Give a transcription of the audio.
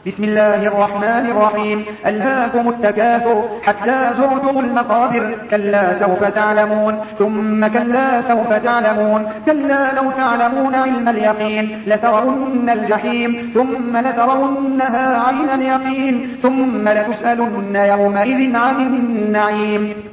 بسم الله الرحمن الرحيم. ألهاكم التكاثر حتى زرتم المقابر. كلا سوف تعلمون ثم كلا سوف تعلمون. كلا لو تعلمون علم اليقين لترون الجحيم ثم لترونها عين اليقين ثم لتسألن يومئذ عن النعيم.